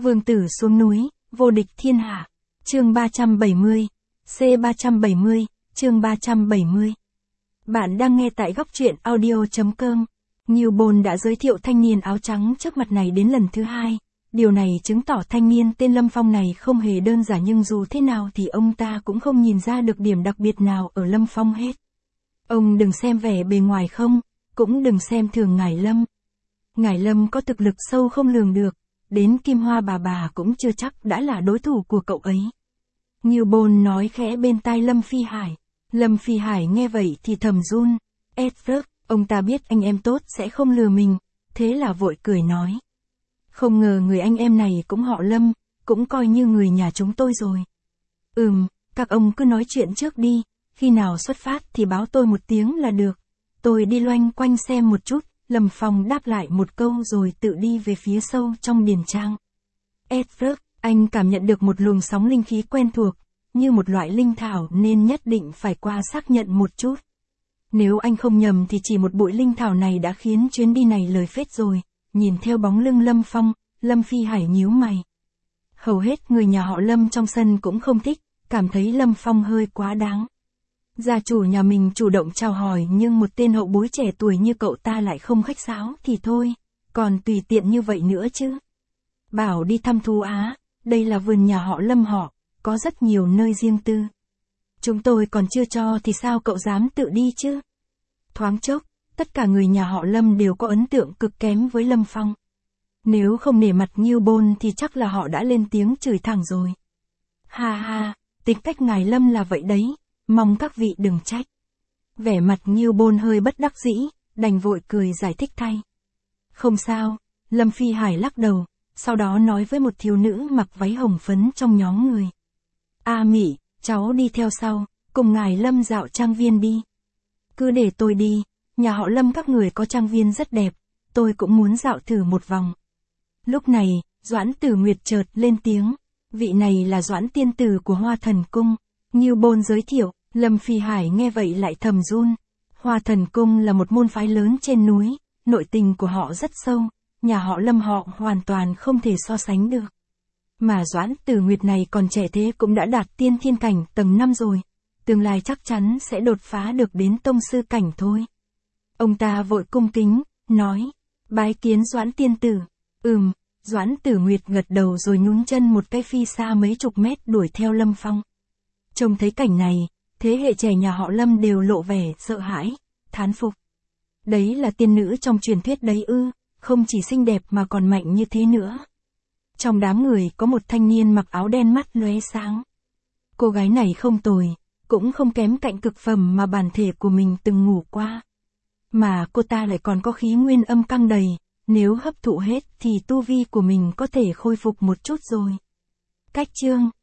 Vương tử xuống núi, vô địch thiên hạ. Chương 370. C370, chương 370. Bạn đang nghe tại góc truyện audio.com. Newborn đã giới thiệu thanh niên áo trắng trước mặt này đến lần thứ 2. Điều này chứng tỏ thanh niên tên Lâm Phong này không hề đơn giản, nhưng dù thế nào thì ông ta cũng không nhìn ra được điểm đặc biệt nào ở Lâm Phong hết. Ông đừng xem vẻ bề ngoài không, cũng đừng xem thường ngài Lâm. Ngài Lâm có thực lực sâu không lường được, đến Kim Hoa bà cũng chưa chắc đã là đối thủ của cậu ấy. Newborn nói khẽ bên tai Lâm Phi Hải. Lâm Phi Hải nghe vậy thì thầm run. Edward, ông ta biết anh em tốt sẽ không lừa mình, thế là vội cười nói. Không ngờ người anh em này cũng họ Lâm, cũng coi như người nhà chúng tôi rồi. Các ông cứ nói chuyện trước đi, khi nào xuất phát thì báo tôi một tiếng là được. Tôi đi loanh quanh xem một chút. Lâm Phong đáp lại một câu rồi tự đi về phía sâu trong điền trang. Edward, anh cảm nhận được một luồng sóng linh khí quen thuộc, như một loại linh thảo nên nhất định phải qua xác nhận một chút. Nếu anh không nhầm thì chỉ một bụi linh thảo này đã khiến chuyến đi này lời phết rồi. Nhìn theo bóng lưng Lâm Phong, Lâm Phi Hải nhíu mày. Hầu hết người nhà họ Lâm trong sân cũng không thích, cảm thấy Lâm Phong hơi quá đáng. Gia chủ nhà mình chủ động chào hỏi nhưng một tên hậu bối trẻ tuổi như cậu ta lại không khách sáo thì thôi, còn tùy tiện như vậy nữa chứ. Bảo đi thăm thú á, đây là vườn nhà họ Lâm họ, có rất nhiều nơi riêng tư. Chúng tôi còn chưa cho thì sao cậu dám tự đi chứ? Thoáng chốc, tất cả người nhà họ Lâm đều có ấn tượng cực kém với Lâm Phong. Nếu không nể mặt Newborn thì chắc là họ đã lên tiếng chửi thẳng rồi. Ha ha, tính cách ngài Lâm là vậy đấy. Mong các vị đừng trách. Vẻ mặt Newborn hơi bất đắc dĩ, đành vội cười giải thích thay. Không sao, Lâm Phi Hải lắc đầu, sau đó nói với một thiếu nữ mặc váy hồng phấn trong nhóm người. A Mỹ, cháu đi theo sau, cùng ngài Lâm dạo trang viên đi. Cứ để tôi đi, nhà họ Lâm các người có trang viên rất đẹp, tôi cũng muốn dạo thử một vòng. Lúc này, Doãn Tử Nguyệt chợt lên tiếng, vị này là Doãn tiên tử của Hoa Thần Cung. Newborn giới thiệu. Lâm Phi Hải nghe vậy lại thầm run. Hoa Thần Cung là một môn phái lớn trên núi, nội tình của họ rất sâu, nhà họ Lâm họ hoàn toàn không thể so sánh được. Mà Doãn Tử Nguyệt này còn trẻ thế cũng đã đạt tiên thiên cảnh tầng 5 rồi, tương lai chắc chắn sẽ đột phá được đến tông sư cảnh thôi. Ông ta vội cung kính, nói, bái kiến Doãn tiên tử. Doãn Tử Nguyệt gật đầu rồi nhún chân một cái phi xa mấy chục mét đuổi theo Lâm Phong. Trông thấy cảnh này, thế hệ trẻ nhà họ Lâm đều lộ vẻ sợ hãi, thán phục. Đấy là tiên nữ trong truyền thuyết đấy ư, không chỉ xinh đẹp mà còn mạnh như thế nữa. Trong đám người có một thanh niên mặc áo đen mắt lóe sáng. Cô gái này không tồi, cũng không kém cạnh cực phẩm mà bản thể của mình từng ngủ qua. Mà cô ta lại còn có khí nguyên âm căng đầy, nếu hấp thụ hết thì tu vi của mình có thể khôi phục một chút rồi. Cách chương